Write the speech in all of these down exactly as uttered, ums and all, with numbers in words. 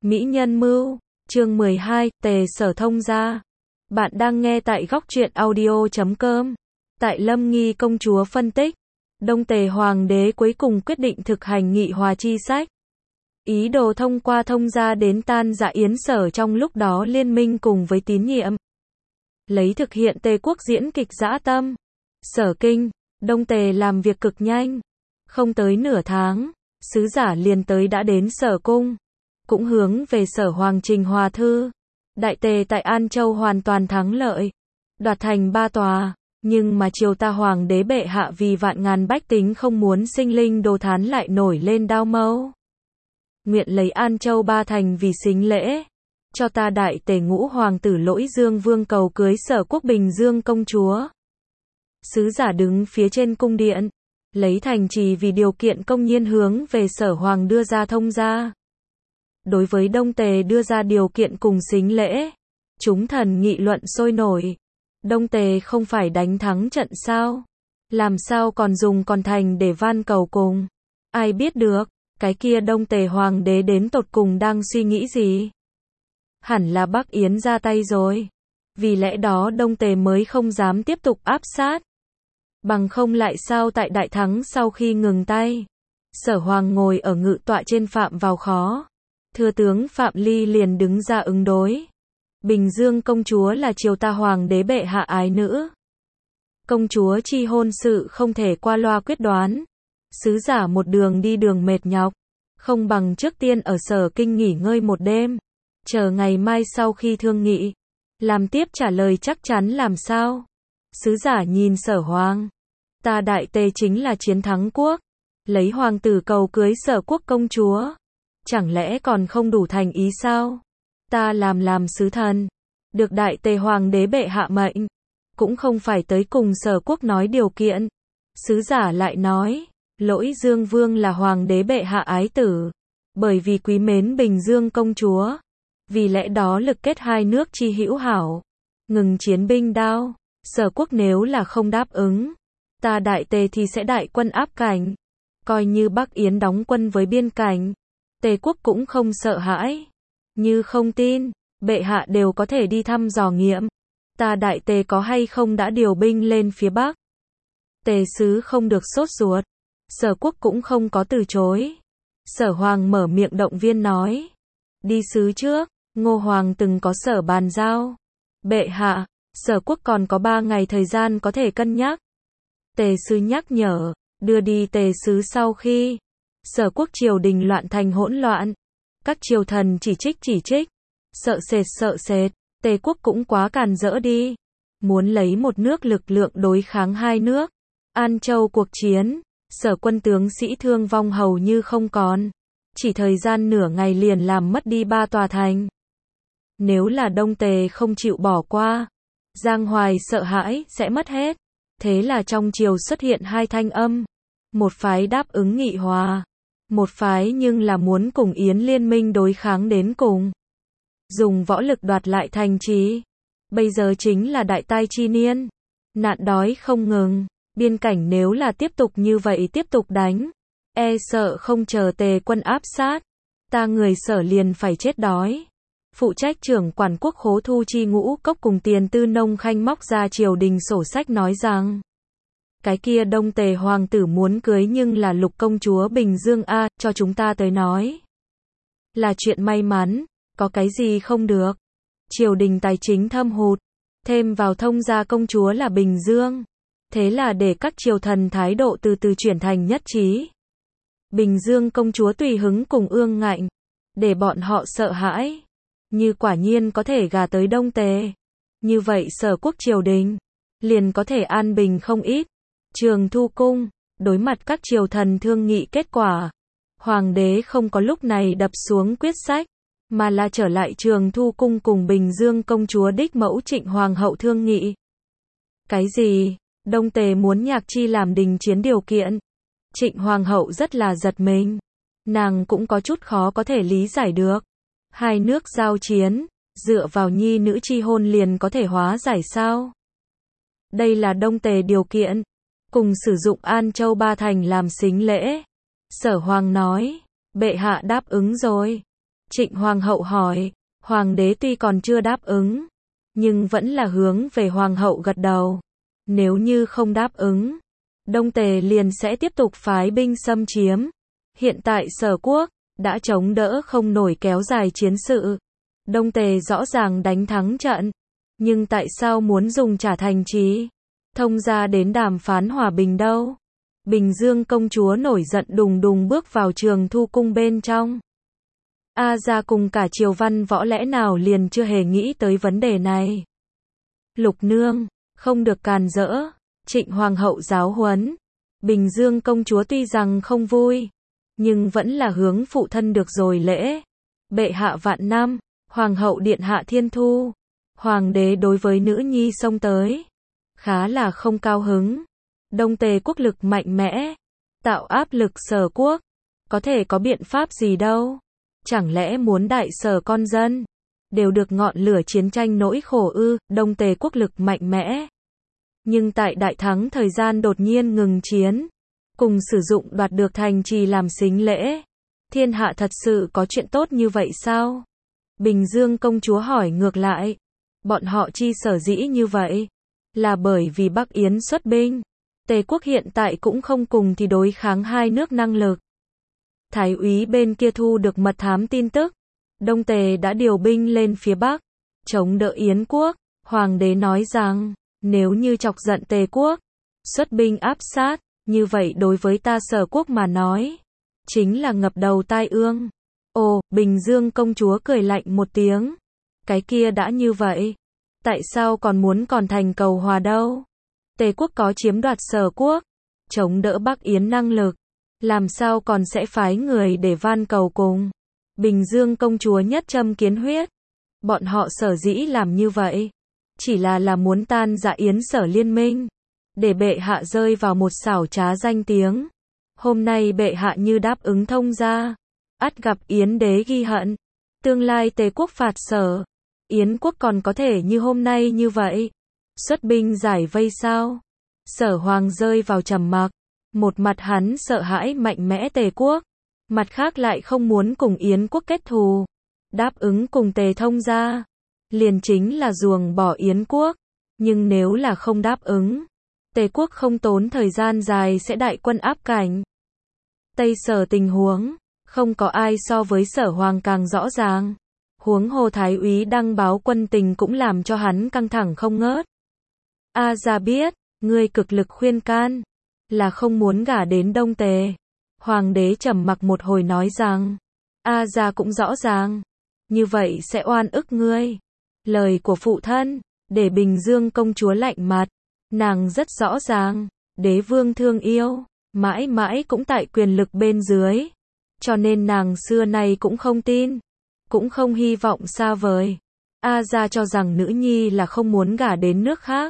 Mỹ nhân mưu, chương mười hai, Tề Sở thông gia. Bạn đang nghe tại góc truyện audio chấm com. Tại Lâm Nghi công chúa phân tích, Đông Tề Hoàng đế cuối cùng quyết định thực hành nghị hòa chi sách. Ý đồ thông qua thông gia đến tan rã Yến Sở trong lúc đó liên minh cùng với tín nhiệm. Lấy thực hiện Tề quốc diễn kịch dã tâm. Sở Kinh, Đông Tề làm việc cực nhanh. Không tới nửa tháng, sứ giả liền tới đã đến Sở Cung. Cũng hướng về Sở Hoàng trình hòa thư. Đại Tề tại An Châu hoàn toàn thắng lợi. Đoạt thành ba tòa. Nhưng mà triều ta Hoàng đế bệ hạ vì vạn ngàn bách tính không muốn sinh linh đồ thán lại nổi lên đao mâu. Nguyện lấy An Châu ba thành vì sính lễ. Cho ta Đại Tề ngũ hoàng tử Lỗi Dương Vương cầu cưới Sở quốc Bình Dương công chúa. Sứ giả đứng phía trên cung điện. Lấy thành trì vì điều kiện công nhiên hướng về Sở Hoàng đưa ra thông gia. Đối với Đông Tề đưa ra điều kiện cùng sính lễ. Chúng thần nghị luận sôi nổi. Đông Tề không phải đánh thắng trận sao? Làm sao còn dùng còn thành để van cầu cùng? Ai biết được, cái kia Đông Tề Hoàng đế đến tột cùng đang suy nghĩ gì? Hẳn là Bắc Yến ra tay rồi. Vì lẽ đó Đông Tề mới không dám tiếp tục áp sát. Bằng không lại sao tại đại thắng sau khi ngừng tay. Sở Hoàng ngồi ở ngự tọa trên Phạm vào khó. Thừa tướng Phạm Ly liền đứng ra ứng đối. Bình Dương công chúa là triều ta Hoàng đế bệ hạ ái nữ. Công chúa chi hôn sự không thể qua loa quyết đoán. Sứ giả một đường đi đường mệt nhọc. Không bằng trước tiên ở Sở Kinh nghỉ ngơi một đêm. Chờ ngày mai sau khi thương nghị. Làm tiếp trả lời chắc chắn làm sao. Sứ giả nhìn Sở Hoàng. Ta Đại Tề chính là chiến thắng quốc. Lấy hoàng tử cầu cưới Sở quốc công chúa. Chẳng lẽ còn không đủ thành ý sao? Ta làm làm sứ thần. Được Đại Tề Hoàng đế bệ hạ mệnh. Cũng không phải tới cùng Sở quốc nói điều kiện. Sứ giả lại nói. Lỗi Dương Vương là Hoàng đế bệ hạ ái tử. Bởi vì quý mến Bình Dương công chúa. Vì lẽ đó lực kết hai nước chi hữu hảo. Ngừng chiến binh đao. Sở quốc nếu là không đáp ứng. Ta Đại Tề thì sẽ đại quân áp cảnh. Coi như Bắc Yến đóng quân với biên cảnh. Tề quốc cũng không sợ hãi. Như không tin, bệ hạ đều có thể đi thăm dò nghiệm. Ta Đại Tề có hay không đã điều binh lên phía Bắc. Tề sứ không được sốt ruột. Sở quốc cũng không có từ chối. Sở Hoàng mở miệng động viên nói. Đi sứ trước, Ngô Hoàng từng có sở bàn giao. Bệ hạ, Sở quốc còn có ba ngày thời gian có thể cân nhắc. Tề sứ nhắc nhở, đưa đi tề sứ sau khi Sở quốc triều đình loạn thành hỗn loạn. Các triều thần chỉ trích chỉ trích. Sợ sệt sợ sệt, Tề quốc cũng quá càn rỡ đi. Muốn lấy một nước lực lượng đối kháng hai nước. An Châu cuộc chiến, Sở quân tướng sĩ thương vong hầu như không còn. Chỉ thời gian nửa ngày liền làm mất đi ba tòa thành. Nếu là Đông Tề không chịu bỏ qua, Giang Hoài sợ hãi sẽ mất hết. Thế là trong triều xuất hiện hai thanh âm. Một phái đáp ứng nghị hòa. Một phái nhưng là muốn cùng Yến liên minh đối kháng đến cùng. Dùng võ lực đoạt lại thành trì. Bây giờ chính là đại tai chi niên. Nạn đói không ngừng. Biên cảnh nếu là tiếp tục như vậy tiếp tục đánh. E sợ không chờ Tề quân áp sát. Ta người Sở liền phải chết đói. Phụ trách trưởng quản quốc khố thu chi ngũ cốc cùng tiền tư nông khanh móc ra triều đình sổ sách nói rằng. Cái kia Đông Tề hoàng tử muốn cưới nhưng là Lục công chúa Bình Dương a, cho chúng ta tới nói. Là chuyện may mắn, có cái gì không được. Triều đình tài chính thâm hụt, thêm vào thông gia công chúa là Bình Dương. Thế là để các triều thần thái độ từ từ chuyển thành nhất trí. Bình Dương công chúa tùy hứng cùng ương ngạnh, để bọn họ sợ hãi. Như quả nhiên có thể gả tới Đông Tề. Như vậy Sở quốc triều đình liền có thể an bình không ít. Trường Thu cung, đối mặt các triều thần thương nghị kết quả. Hoàng đế không có lúc này đập xuống quyết sách, mà là trở lại Trường Thu cung cùng Bình Dương công chúa đích mẫu Trịnh Hoàng hậu thương nghị. Cái gì? Đông Tề muốn Nhạc Chi làm đình chiến điều kiện. Trịnh Hoàng hậu rất là giật mình. Nàng cũng có chút khó có thể lý giải được. Hai nước giao chiến, dựa vào nhi nữ chi hôn liền có thể hóa giải sao? Đây là Đông Tề điều kiện. Cùng sử dụng An Châu ba thành làm sính lễ. Sở Hoàng nói, bệ hạ đáp ứng rồi. Trịnh Hoàng hậu hỏi, Hoàng đế tuy còn chưa đáp ứng, nhưng vẫn là hướng về Hoàng hậu gật đầu. Nếu như không đáp ứng, Đông Tề liền sẽ tiếp tục phái binh xâm chiếm. Hiện tại Sở quốc đã chống đỡ không nổi kéo dài chiến sự. Đông Tề rõ ràng đánh thắng trận, nhưng tại sao muốn dùng trả thành trì thông gia đến đàm phán hòa bình đâu? Bình Dương công chúa nổi giận đùng đùng bước vào Trường Thu cung bên trong. A gia cùng cả triều văn võ lẽ nào liền chưa hề nghĩ tới vấn đề này. Lục nương, không được càn rỡ. Trịnh Hoàng hậu giáo huấn. Bình Dương công chúa tuy rằng không vui, nhưng vẫn là hướng phụ thân được rồi lễ. Bệ hạ vạn năm, Hoàng hậu điện hạ thiên thu. Hoàng đế đối với nữ nhi xông tới, khá là không cao hứng. Đông Tề quốc lực mạnh mẽ, tạo áp lực Sở quốc, có thể có biện pháp gì đâu. Chẳng lẽ muốn đại Sở con dân đều được ngọn lửa chiến tranh nỗi khổ ư? Đông Tề quốc lực mạnh mẽ, nhưng tại đại thắng thời gian đột nhiên ngừng chiến, cùng sử dụng đoạt được thành trì làm sính lễ. Thiên hạ thật sự có chuyện tốt như vậy sao? Bình Dương công chúa hỏi ngược lại. Bọn họ chi sở dĩ như vậy, là bởi vì Bắc Yến xuất binh. Tề quốc hiện tại cũng không cùng thì đối kháng hai nước năng lực. Thái úy bên kia thu được mật thám tin tức, Đông Tề đã điều binh lên phía Bắc, chống đỡ Yến quốc. Hoàng đế nói rằng, nếu như chọc giận Tề quốc, xuất binh áp sát, như vậy đối với ta Sở quốc mà nói, chính là ngập đầu tai ương. Ồ, Bình Dương công chúa cười lạnh một tiếng. Cái kia đã như vậy, tại sao còn muốn còn thành cầu hòa đâu? Tề quốc có chiếm đoạt Sở quốc, chống đỡ Bắc Yến năng lực, làm sao còn sẽ phái người để van cầu cùng? Bình Dương công chúa nhất châm kiến huyết. Bọn họ sở dĩ làm như vậy, chỉ là là muốn tan rã Yến Sở liên minh, để bệ hạ rơi vào một xảo trá danh tiếng. Hôm nay bệ hạ như đáp ứng thông gia, ắt gặp Yến đế ghi hận. Tương lai Tề quốc phạt Sở, Yến quốc còn có thể như hôm nay như vậy, xuất binh giải vây sao? Sở Hoàng rơi vào trầm mặc, một mặt hắn sợ hãi mạnh mẽ Tề quốc, mặt khác lại không muốn cùng Yến quốc kết thù. Đáp ứng cùng Tề thông gia, liền chính là ruồng bỏ Yến quốc, nhưng nếu là không đáp ứng, Tề quốc không tốn thời gian dài sẽ đại quân áp cảnh. Tây Sở tình huống, không có ai so với Sở Hoàng càng rõ ràng. Huống hồ Thái úy đăng báo quân tình cũng làm cho hắn căng thẳng không ngớt. A gia biết, ngươi cực lực khuyên can, là không muốn gả đến Đông Tề. Hoàng đế trầm mặc một hồi nói rằng, A gia cũng rõ ràng, như vậy sẽ oan ức ngươi. Lời của phụ thân, để Bình Dương công chúa lạnh mặt, nàng rất rõ ràng, đế vương thương yêu, mãi mãi cũng tại quyền lực bên dưới, cho nên nàng xưa nay cũng không tin, cũng không hy vọng xa vời. A gia cho rằng nữ nhi là không muốn gả đến nước khác,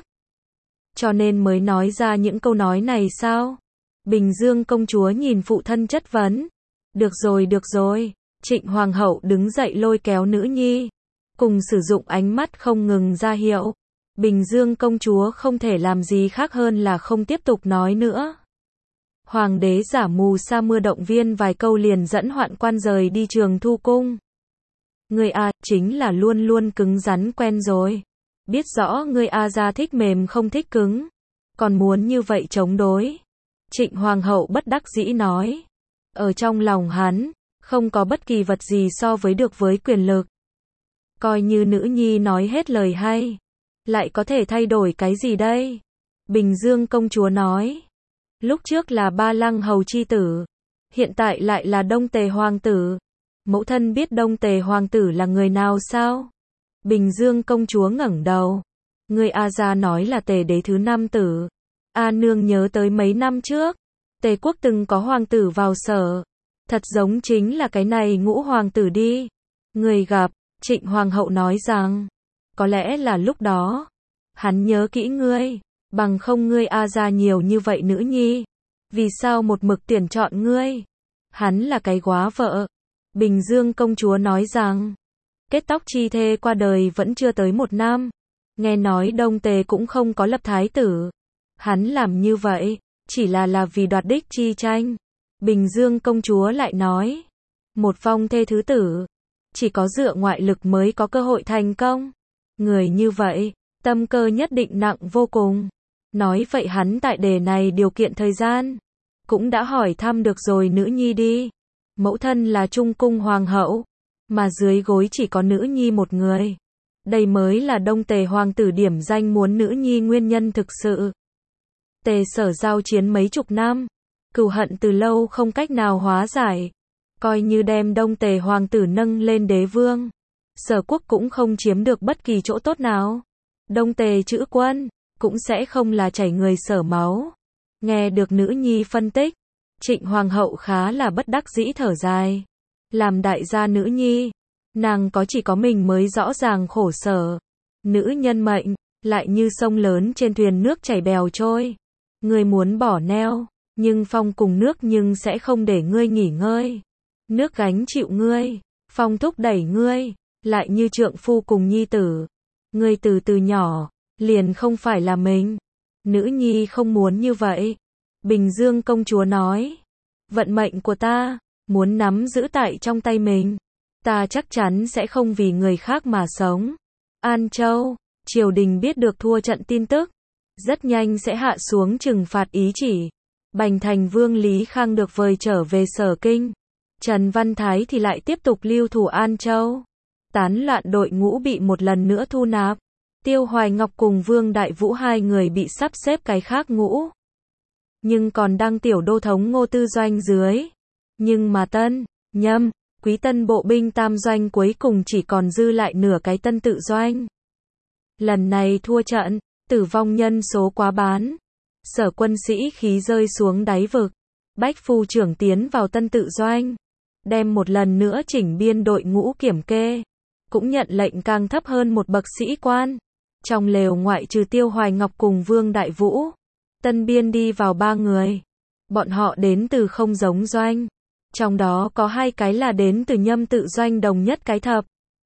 cho nên mới nói ra những câu nói này sao? Bình Dương công chúa nhìn phụ thân chất vấn. Được rồi được rồi. Trịnh Hoàng hậu đứng dậy lôi kéo nữ nhi, cùng sử dụng ánh mắt không ngừng ra hiệu. Bình Dương công chúa không thể làm gì khác hơn là không tiếp tục nói nữa. Hoàng đế giả mù sa mưa động viên vài câu liền dẫn Hoạn quan rời đi Trường Thu cung. Ngươi A, chính là luôn luôn cứng rắn quen rồi. Biết rõ ngươi A gia thích mềm không thích cứng, còn muốn như vậy chống đối. Trịnh Hoàng hậu bất đắc dĩ nói. Ở trong lòng hắn, không có bất kỳ vật gì so với được với quyền lực. Coi như nữ nhi nói hết lời hay, lại có thể thay đổi cái gì đây? Bình Dương công chúa nói. Lúc trước là Ba Lăng hầu chi tử, hiện tại lại là Đông Tề hoàng tử. Mẫu thân biết Đông Tề hoàng tử là người nào sao? Bình Dương công chúa ngẩng đầu. Người A gia nói là Tề đế thứ năm tử. A nương nhớ tới mấy năm trước, Tề quốc từng có hoàng tử vào Sở. Thật giống chính là cái này ngũ hoàng tử đi. Người gặp, Trịnh Hoàng hậu nói rằng, có lẽ là lúc đó, hắn nhớ kỹ ngươi, bằng không ngươi A gia nhiều như vậy nữ nhi. Vì sao một mực tuyển chọn ngươi? Hắn là cái góa vợ. Bình Dương công chúa nói rằng, kết tóc chi thê qua đời vẫn chưa tới một năm. Nghe nói Đông Tề cũng không có lập thái tử. Hắn làm như vậy, chỉ là là vì đoạt đích chi tranh. Bình Dương công chúa lại nói, một vong thê thứ tử, chỉ có dựa ngoại lực mới có cơ hội thành công. Người như vậy, tâm cơ nhất định nặng vô cùng. Nói vậy hắn tại đề này điều kiện thời gian, cũng đã hỏi thăm được rồi nữ nhi đi. Mẫu thân là Trung cung hoàng hậu, mà dưới gối chỉ có nữ nhi một người. Đây mới là Đông Tề hoàng tử điểm danh muốn nữ nhi nguyên nhân thực sự. Tề Sở giao chiến mấy chục năm, cừu hận từ lâu không cách nào hóa giải. Coi như đem Đông Tề hoàng tử nâng lên đế vương, Sở quốc cũng không chiếm được bất kỳ chỗ tốt nào. Đông Tề chữ quân, cũng sẽ không là chảy người Sở máu. Nghe được nữ nhi phân tích, Trịnh hoàng hậu khá là bất đắc dĩ thở dài. Làm đại gia nữ nhi, nàng có chỉ có mình mới rõ ràng khổ sở. Nữ nhân mệnh, lại như sông lớn trên thuyền nước chảy bèo trôi. Ngươi muốn bỏ neo, nhưng phong cùng nước nhưng sẽ không để ngươi nghỉ ngơi. Nước gánh chịu ngươi, phong thúc đẩy ngươi, lại như trượng phu cùng nhi tử. Ngươi từ từ nhỏ, liền không phải là mình. Nữ nhi không muốn như vậy. Bình Dương công chúa nói, vận mệnh của ta, muốn nắm giữ tại trong tay mình. Ta chắc chắn sẽ không vì người khác mà sống. An Châu, triều đình biết được thua trận tin tức, rất nhanh sẽ hạ xuống trừng phạt ý chỉ. Bành thành vương Lý Khang được vời trở về Sở Kinh. Trần Văn Thái thì lại tiếp tục lưu thủ An Châu. Tán loạn đội ngũ bị một lần nữa thu nạp. Tiêu Hoài Ngọc cùng Vương Đại Vũ hai người bị sắp xếp cái khác ngũ. Nhưng còn đang tiểu đô thống Ngô Tư Doanh dưới. Nhưng mà Tân, Nhâm, Quý Tân bộ binh tam doanh cuối cùng chỉ còn dư lại nửa cái Tân Tự Doanh. Lần này thua trận, tử vong nhân số quá bán. Sở quân sĩ khí rơi xuống đáy vực. Bách phu trưởng tiến vào Tân Tự Doanh, đem một lần nữa chỉnh biên đội ngũ kiểm kê, cũng nhận lệnh càng thấp hơn một bậc sĩ quan. Trong lều ngoại trừ Tiêu Hoài Ngọc cùng Vương Đại Vũ, tân biên đi vào ba người. Bọn họ đến từ không giống doanh, trong đó có hai cái là đến từ Nhâm Tự Doanh đồng nhất cái thập.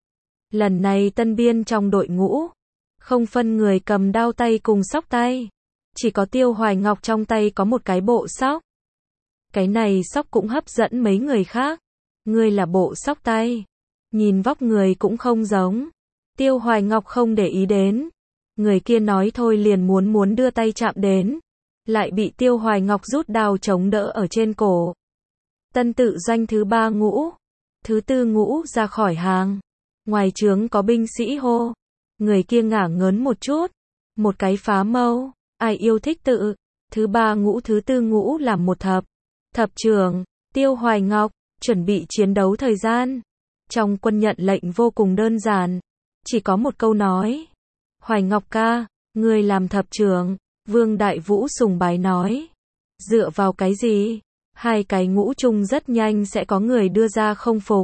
Lần này tân biên trong đội ngũ, không phân người cầm đao tay cùng sóc tay, chỉ có Tiêu Hoài Ngọc trong tay có một cái bộ sóc. Cái này sóc cũng hấp dẫn mấy người khác. Ngươi là bộ sóc tay, nhìn vóc người cũng không giống. Tiêu Hoài Ngọc không để ý đến. Người kia nói thôi liền muốn muốn đưa tay chạm đến, lại bị Tiêu Hoài Ngọc rút đao chống đỡ ở trên cổ. Tân Tự Doanh thứ ba ngũ, thứ tư ngũ ra khỏi hàng. Ngoài trướng có binh sĩ hô. Người kia ngả ngớn một chút, một cái phá mâu, ai yêu thích tự. Thứ ba ngũ thứ tư ngũ làm một thập. Thập trưởng, Tiêu Hoài Ngọc, chuẩn bị chiến đấu thời gian. Trong quân nhận lệnh vô cùng đơn giản, chỉ có một câu nói. Hoài Ngọc ca, ngươi làm thập trưởng. Vương Đại Vũ sùng bái nói. Dựa vào cái gì? Hai cái ngũ chung rất nhanh sẽ có người đưa ra không phục.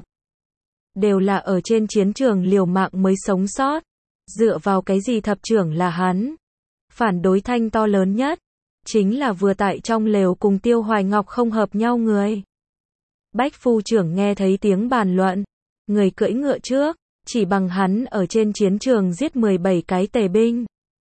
Đều là ở trên chiến trường liều mạng mới sống sót. Dựa vào cái gì thập trưởng là hắn? Phản đối thanh to lớn nhất chính là vừa tại trong lều cùng Tiêu Hoài Ngọc không hợp nhau người. Bách phu trưởng nghe thấy tiếng bàn luận, người cưỡi ngựa trước, chỉ bằng hắn ở trên chiến trường giết mười bảy cái tề binh.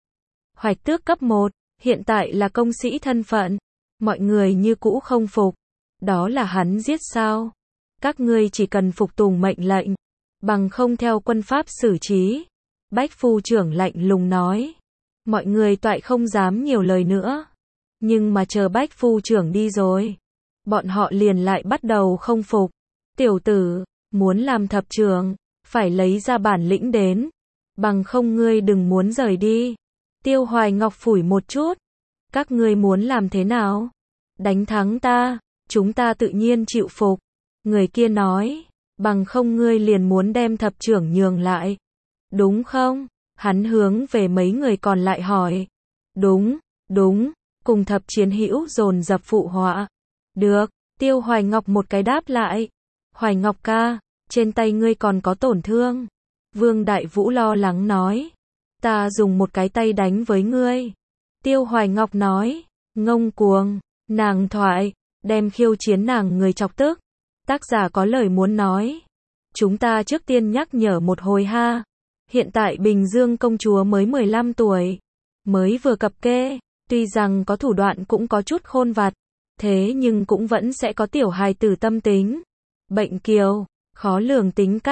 Hoạch tước cấp một, hiện tại là công sĩ thân phận, mọi người như cũ không phục. Đó là hắn giết sao? Các ngươi chỉ cần phục tùng mệnh lệnh, bằng không theo quân pháp xử trí. Bách phu trưởng lạnh lùng nói. Mọi người toại không dám nhiều lời nữa. Nhưng mà chờ Bách phu trưởng đi rồi, bọn họ liền lại bắt đầu không phục. Tiểu tử, muốn làm thập trưởng, phải lấy ra bản lĩnh đến. Bằng không ngươi đừng muốn rời đi. Tiêu Hoài Ngọc phủi một chút. Các ngươi muốn làm thế nào? Đánh thắng ta, chúng ta tự nhiên chịu phục. Người kia nói, bằng không ngươi liền muốn đem thập trưởng nhường lại. Đúng không? Hắn hướng về mấy người còn lại hỏi. Đúng, đúng. Cùng thập chiến hữu dồn dập phụ họa. Được, Tiêu Hoài Ngọc một cái đáp lại. Hoài Ngọc ca, trên tay ngươi còn có tổn thương. Vương Đại Vũ lo lắng nói. Ta dùng một cái tay đánh với ngươi. Tiêu Hoài Ngọc nói. Ngông cuồng, nàng thoại, đem khiêu chiến nàng người chọc tức. Tác giả có lời muốn nói. Chúng ta trước tiên nhắc nhở một hồi ha. Hiện tại Bình Dương công chúa mới mười lăm tuổi. Mới vừa cập kê. Tuy rằng có thủ đoạn cũng có chút khôn vặt, thế nhưng cũng vẫn sẽ có tiểu hài tử tâm tính. Bệnh kiều, khó lường tính cách,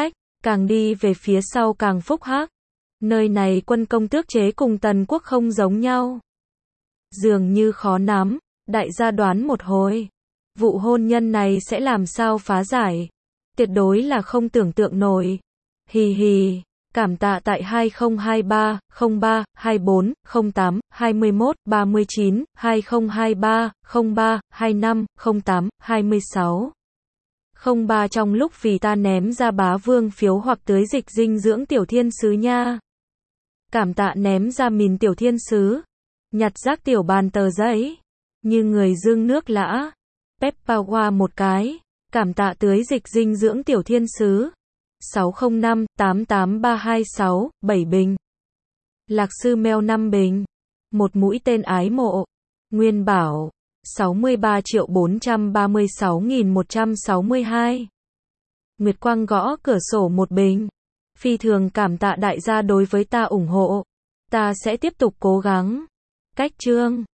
càng đi về phía sau càng phúc hắc. Nơi này quân công tước chế cùng tần quốc không giống nhau. Dường như khó nắm, đại gia đoán một hồi. Vụ hôn nhân này sẽ làm sao phá giải? Tuyệt đối là không tưởng tượng nổi. Hì hì, cảm tạ tại hai không hai ba, không ba, hai bốn, không tám, hai mốt, ba chín, hai không hai ba, không ba, hai năm, không tám, hai sáu. Không ba trong lúc vì ta ném ra bá vương phiếu hoặc tưới dịch dinh dưỡng tiểu thiên sứ nha. Cảm tạ ném ra mìn tiểu thiên sứ. Nhặt rác tiểu bàn tờ giấy. Như người dương nước lã. Peppa qua một cái. Cảm tạ tưới dịch dinh dưỡng tiểu thiên sứ. sáu không năm, tám tám ba hai sáu, bảy bình. Lạc sư mèo năm bình. Một mũi tên ái mộ. Nguyên bảo. sáu mươi ba triệu bốn trăm ba mươi sáu nghìn một trăm sáu mươi hai. Nguyệt quang gõ cửa sổ một bình. Phi thường cảm tạ đại gia đối với ta ủng hộ. Ta sẽ tiếp tục cố gắng. Cách chương.